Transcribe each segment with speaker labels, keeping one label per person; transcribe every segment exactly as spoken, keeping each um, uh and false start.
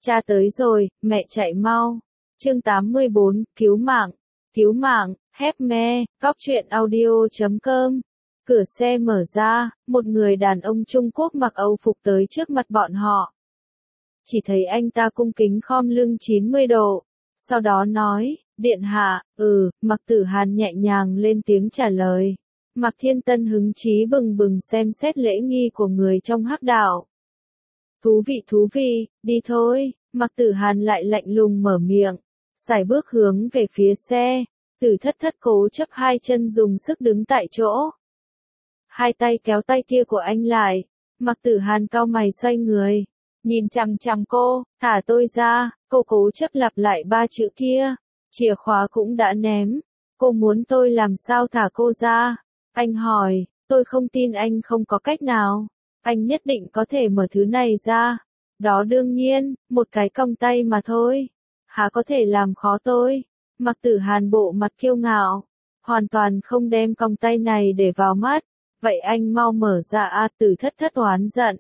Speaker 1: Cha tới rồi, mẹ chạy mau. Chương tám mươi bốn, cứu mạng. Cứu mạng, hép me, góc truyện audio chấm com. Cửa xe mở ra, một người đàn ông Trung Quốc mặc Âu phục tới trước mặt bọn họ. Chỉ thấy anh ta cung kính khom lưng chín mươi độ. Sau đó nói, điện hạ, ừ, Mạc Tử Hàn nhẹ nhàng lên tiếng trả lời. Mạc Thiên Tân hứng chí bừng bừng xem xét lễ nghi của người trong hắc đạo. Thú vị thú vị, đi thôi, Mạc Tử Hàn lại lạnh lùng mở miệng, sải bước hướng về phía xe. Tử Thất Thất cố chấp hai chân dùng sức đứng tại chỗ. Hai tay kéo tay kia của anh lại, Mạc Tử Hàn cau mày xoay người, nhìn chằm chằm cô, thả tôi ra, cô cố chấp lặp lại ba chữ kia, chìa khóa cũng đã ném, cô muốn tôi làm sao thả cô ra? Anh hỏi, tôi không tin anh không có cách nào, anh nhất định có thể mở thứ này ra. Đó đương nhiên, một cái cong tay mà thôi, há có thể làm khó tôi? Mạc Tử Hàn bộ mặt kiêu ngạo, hoàn toàn không đem cong tay này để vào mắt. Vậy anh mau mở ra a. Tử Thất Thất oán giận.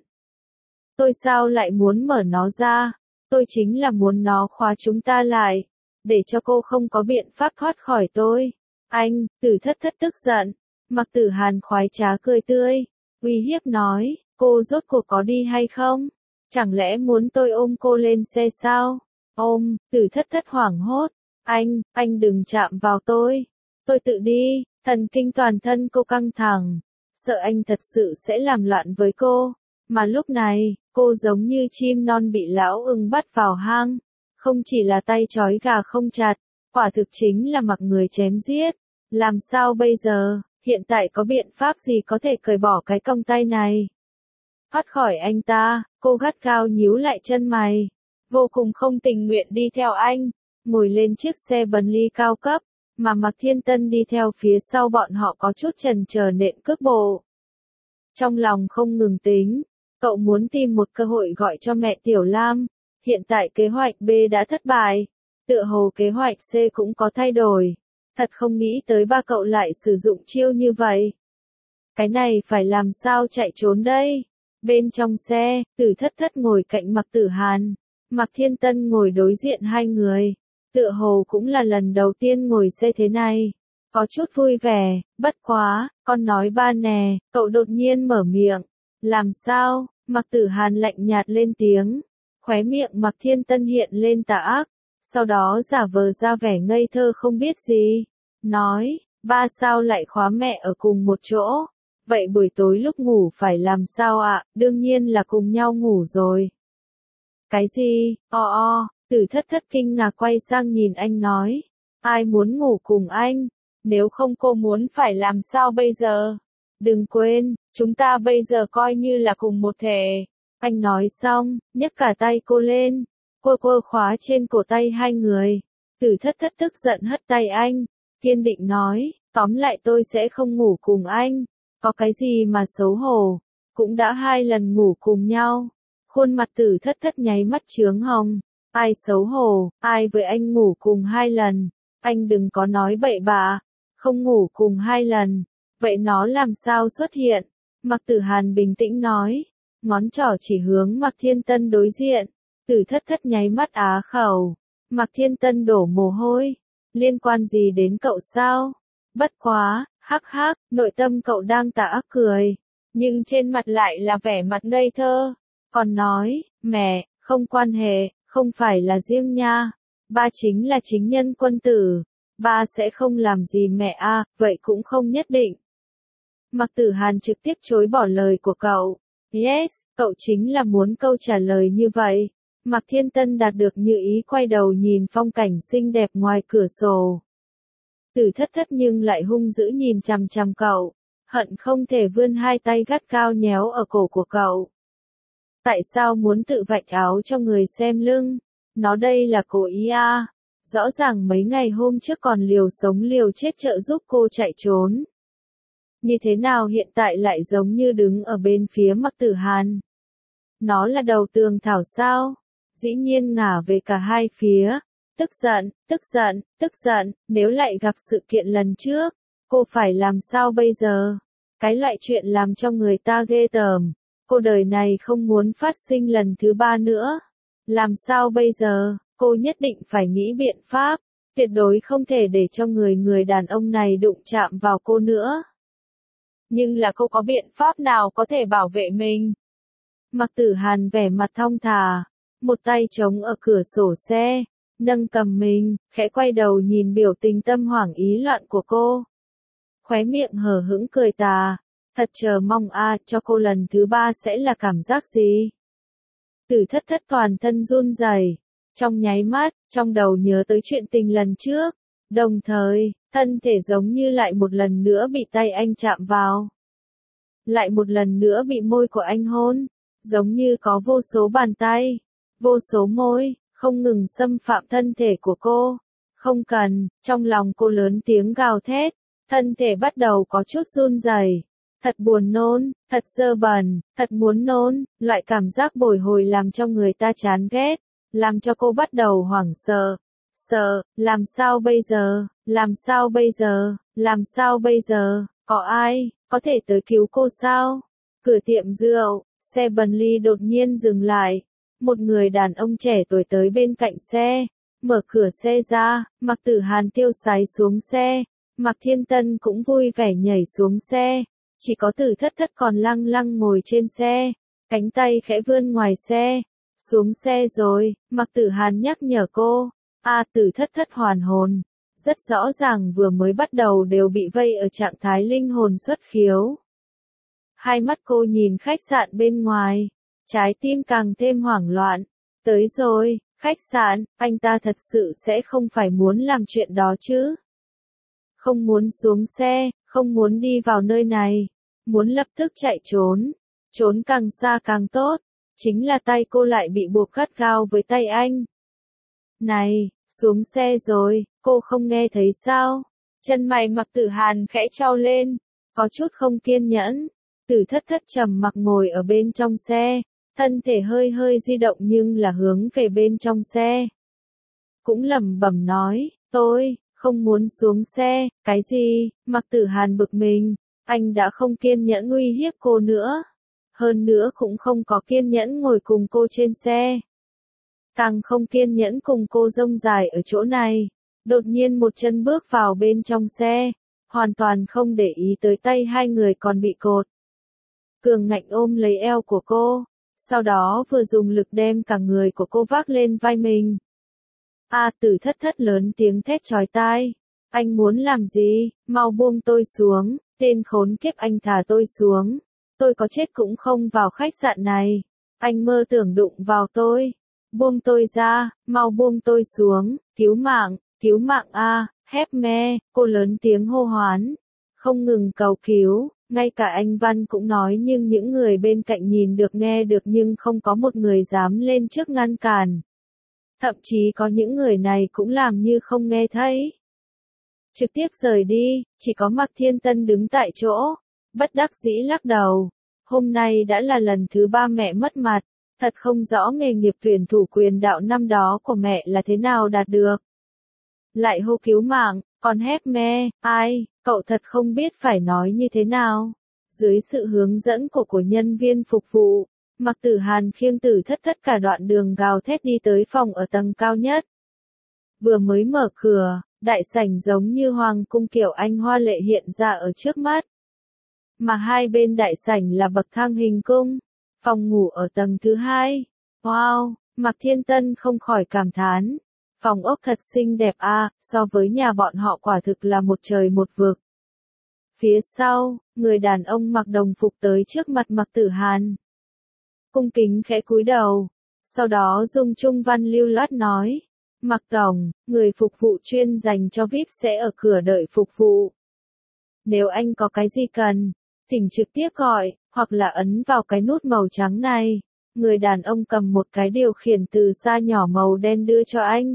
Speaker 1: Tôi sao lại muốn mở nó ra? Tôi chính là muốn nó khóa chúng ta lại, để cho cô không có biện pháp thoát khỏi tôi. Anh, Tử Thất Thất tức giận. Mạc Tử Hàn khoái trá cười tươi, uy hiếp nói, cô rốt cuộc có đi hay không? Chẳng lẽ muốn tôi ôm cô lên xe sao? Ôm, Tử Thất Thất hoảng hốt. Anh, anh đừng chạm vào tôi. Tôi tự đi. Thần kinh toàn thân cô căng thẳng, sợ anh thật sự sẽ làm loạn với cô. Mà lúc này, cô giống như chim non bị lão ưng bắt vào hang. Không chỉ là tay trói gà không chặt, quả thực chính là mặc người chém giết. Làm sao bây giờ? Hiện tại có biện pháp gì có thể cởi bỏ cái cong tay này? Thoát khỏi anh ta, cô gắt gao nhíu lại chân mày, vô cùng không tình nguyện đi theo anh, ngồi lên chiếc xe Bentley cao cấp, mà Mạc Thiên Tân đi theo phía sau bọn họ có chút chần chờ nện cước bộ. Trong lòng không ngừng tính, cậu muốn tìm một cơ hội gọi cho mẹ Tiểu Lam, hiện tại kế hoạch B đã thất bại, tựa hồ kế hoạch C cũng có thay đổi. Thật không nghĩ tới ba cậu lại sử dụng chiêu như vậy. Cái này phải làm sao chạy trốn đây? Bên trong xe, Tử Thất Thất ngồi cạnh Mạc Tử Hàn, Mạc Thiên Tân ngồi đối diện hai người. Tựa hồ cũng là lần đầu tiên ngồi xe thế này. Có chút vui vẻ, bất quá, con nói ba nè, cậu đột nhiên mở miệng. Làm sao? Mạc Tử Hàn lạnh nhạt lên tiếng. Khóe miệng Mạc Thiên Tân hiện lên tà ác. Sau đó giả vờ ra vẻ ngây thơ không biết gì. Nói, ba sao lại khóa mẹ ở cùng một chỗ? Vậy buổi tối lúc ngủ phải làm sao ạ? Đương nhiên là cùng nhau ngủ rồi. Cái gì? O o, Tử Thất Thất kinh ngạc quay sang nhìn anh nói. Ai muốn ngủ cùng anh? Nếu không cô muốn phải làm sao bây giờ? Đừng quên, chúng ta bây giờ coi như là cùng một thể. Anh nói xong, nhấc cả tay cô lên. Cô cô khóa trên cổ tay hai người. Tử Thất Thất tức giận hất tay anh, kiên định nói, tóm lại tôi sẽ không ngủ cùng anh. Có cái gì mà xấu hổ, cũng đã hai lần ngủ cùng nhau. Khuôn mặt Tử Thất Thất nháy mắt chướng hồng. Ai xấu hổ, ai với anh ngủ cùng hai lần. Anh đừng có nói bậy bạ, không ngủ cùng hai lần. Vậy nó làm sao xuất hiện? Mạc Tử Hàn bình tĩnh nói, ngón trỏ chỉ hướng Mạc Thiên Tân đối diện. Tử Thất Thất nháy mắt á khẩu. Mạc Thiên Tân đổ mồ hôi. Liên quan gì đến cậu sao? Bất quá, hắc hắc, nội tâm cậu đang tà ác cười, nhưng trên mặt lại là vẻ mặt ngây thơ. Còn nói, mẹ, không quan hệ, không phải là riêng nha. Ba chính là chính nhân quân tử. Ba sẽ không làm gì mẹ a, vậy cũng không nhất định. Mạc Tử Hàn trực tiếp chối bỏ lời của cậu. Yes, cậu chính là muốn câu trả lời như vậy. Mạc Thiên Tân đạt được như ý quay đầu nhìn phong cảnh xinh đẹp ngoài cửa sổ. Tử Thất Thất nhưng lại hung dữ nhìn chằm chằm cậu, hận không thể vươn hai tay gắt cao nhéo ở cổ của cậu. Tại sao muốn tự vạch áo cho người xem lưng? Nó đây là cố ý à? Rõ ràng mấy ngày hôm trước còn liều sống liều chết trợ giúp cô chạy trốn. Như thế nào hiện tại lại giống như đứng ở bên phía Mạc Tử Hàn? Nó là đầu tường thảo sao? Dĩ nhiên ngả về cả hai phía. Tức giận, tức giận, tức giận, nếu lại gặp sự kiện lần trước, cô phải làm sao bây giờ? Cái loại chuyện làm cho người ta ghê tởm, cô đời này không muốn phát sinh lần thứ ba nữa. Làm sao bây giờ, cô nhất định phải nghĩ biện pháp, tuyệt đối không thể để cho người người đàn ông này đụng chạm vào cô nữa. Nhưng là cô có biện pháp nào có thể bảo vệ mình? Mạc Tử Hàn vẻ mặt thong thả, một tay chống ở cửa sổ xe, nâng cầm mình, khẽ quay đầu nhìn biểu tình tâm hoảng ý loạn của cô. Khóe miệng hờ hững cười tà, thật chờ mong a, cho cô lần thứ ba sẽ là cảm giác gì? Tử Thất Thất toàn thân run rẩy, trong nháy mắt, trong đầu nhớ tới chuyện tình lần trước, đồng thời, thân thể giống như lại một lần nữa bị tay anh chạm vào. Lại một lần nữa bị môi của anh hôn, giống như có vô số bàn tay, vô số môi, không ngừng xâm phạm thân thể của cô. Không cần, trong lòng cô lớn tiếng gào thét, thân thể bắt đầu có chút run rẩy. Thật buồn nôn, thật dơ bẩn, thật muốn nôn, loại cảm giác bồi hồi làm cho người ta chán ghét, làm cho cô bắt đầu hoảng sợ. Sợ, làm sao bây giờ, làm sao bây giờ, làm sao bây giờ, có ai, có thể tới cứu cô sao? Cửa tiệm rượu, xe Bentley đột nhiên dừng lại. Một người đàn ông trẻ tuổi tới bên cạnh xe, mở cửa xe ra, Mạc Tử Hàn tiêu sái xuống xe, Mạc Thiên Tân cũng vui vẻ nhảy xuống xe. Chỉ có Tử Thất Thất còn lăng lăng ngồi trên xe, cánh tay khẽ vươn ngoài xe. Xuống xe rồi, Mạc Tử Hàn nhắc nhở cô. A à, Tử Thất Thất hoàn hồn. Rất rõ ràng vừa mới bắt đầu đều bị vây ở trạng thái linh hồn xuất khiếu. Hai mắt cô nhìn khách sạn bên ngoài, trái tim càng thêm hoảng loạn. Tới rồi, khách sạn, anh ta thật sự sẽ không phải muốn làm chuyện đó chứ? Không muốn xuống xe, không muốn đi vào nơi này, muốn lập tức chạy trốn, trốn càng xa càng tốt, chính là tay cô lại bị buộc gắt gao với tay anh. Này, xuống xe rồi, cô không nghe thấy sao? Chân mày Mạc Tử Hàn khẽ chau lên, có chút không kiên nhẫn. Tử Thất Thất trầm mặc ngồi ở bên trong xe, thân thể hơi hơi di động nhưng là hướng về bên trong xe. Cũng lẩm bẩm nói, tôi không muốn xuống xe. Cái gì? Mạc Tử Hàn bực mình, anh đã không kiên nhẫn uy hiếp cô nữa, hơn nữa cũng không có kiên nhẫn ngồi cùng cô trên xe, càng không kiên nhẫn cùng cô rông dài ở chỗ này. Đột nhiên một chân bước vào bên trong xe, hoàn toàn không để ý tới tay hai người còn bị cột. Cường ngạnh ôm lấy eo của cô, sau đó vừa dùng lực đem cả người của cô vác lên vai mình. A à, Tử Thất Thất lớn tiếng thét chói tai. Anh muốn làm gì? Mau buông tôi xuống, tên khốn kiếp, anh thả tôi xuống. Tôi có chết cũng không vào khách sạn này. Anh mơ tưởng đụng vào tôi. Buông tôi ra, mau buông tôi xuống, cứu mạng, cứu mạng a, Hép me, cô lớn tiếng hô hoán. Không ngừng cầu cứu, ngay cả anh Văn cũng nói nhưng những người bên cạnh nhìn được nghe được nhưng không có một người dám lên trước ngăn cản. Thậm chí có những người này cũng làm như không nghe thấy. Trực tiếp rời đi, chỉ có Mạc Thiên Tân đứng tại chỗ, bất đắc dĩ lắc đầu. Hôm nay đã là lần thứ ba mẹ mất mặt, thật không rõ nghề nghiệp tuyển thủ quyền đạo năm đó của mẹ là thế nào đạt được. Lại hô cứu mạng, còn Hép me, ai, cậu thật không biết phải nói như thế nào. Dưới sự hướng dẫn của của nhân viên phục vụ, Mạc Tử Hàn khiêng Tử Thất Thất cả đoạn đường gào thét đi tới phòng ở tầng cao nhất. Vừa mới mở cửa, đại sảnh giống như hoàng cung kiểu Anh hoa lệ hiện ra ở trước mắt. Mà hai bên đại sảnh là bậc thang hình cung, phòng ngủ ở tầng thứ hai. Wow, Mạc Thiên Tân không khỏi cảm thán. Phòng ốc thật xinh đẹp a, à, so với nhà bọn họ quả thực là một trời một vực. Phía sau, người đàn ông mặc đồng phục tới trước mặt Mạc Tử Hàn. Cung kính khẽ cúi đầu, sau đó dùng trung văn lưu loát nói. Mạc Tổng, người phục vụ chuyên dành cho vi ai pi sẽ ở cửa đợi phục vụ. Nếu anh có cái gì cần, thỉnh trực tiếp gọi, hoặc là ấn vào cái nút màu trắng này. Người đàn ông cầm một cái điều khiển từ xa nhỏ màu đen đưa cho anh.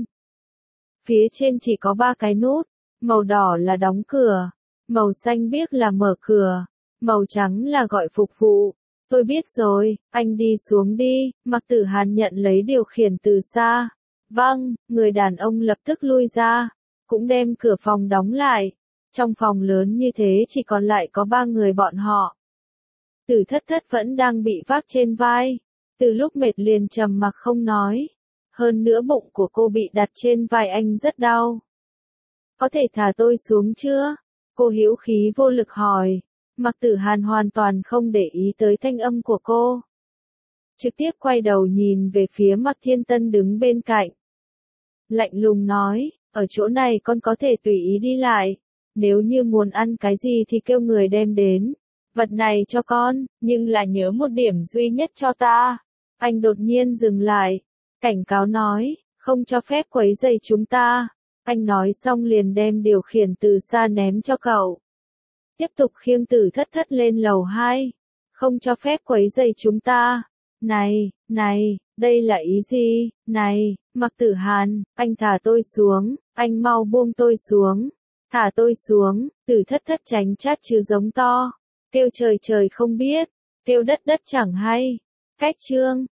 Speaker 1: Phía trên chỉ có ba cái nút, màu đỏ là đóng cửa, màu xanh biếc là mở cửa, màu trắng là gọi phục vụ. Tôi biết rồi, anh đi xuống đi. Mạc Tử Hàn nhận lấy điều khiển từ xa. Vâng, người đàn ông lập tức lui ra, cũng đem cửa phòng đóng lại. Trong phòng lớn như thế chỉ còn lại có ba người bọn họ. Tử Thất Thất vẫn đang bị vác trên vai, từ lúc mệt liền trầm mặc không nói. hơn nữa bụng của cô bị đặt trên vai anh rất đau. Có thể thả tôi xuống chưa? Cô hữu khí vô lực hỏi. Mạc Tử Hàn hoàn toàn không để ý tới thanh âm của cô. Trực tiếp quay đầu nhìn về phía Mạc Thiên Tân đứng bên cạnh. Lạnh lùng nói, ở chỗ này con có thể tùy ý đi lại. Nếu như muốn ăn cái gì thì kêu người đem đến. Vật này cho con, nhưng là nhớ một điểm duy nhất cho ta. Anh đột nhiên dừng lại. Cảnh cáo nói, không cho phép quấy rầy chúng ta. Anh nói xong liền đem điều khiển từ xa ném cho cậu. Tiếp tục khiêng Tử Thất Thất lên lầu hai. Không cho phép quấy rầy chúng ta. Này, này, đây là ý gì? Này, Mạc Tử Hàn, anh thả tôi xuống, anh mau buông tôi xuống. Thả tôi xuống, Tử Thất Thất tránh chát chứ giống to. Kêu trời trời không biết, kêu đất đất chẳng hay. Cách chương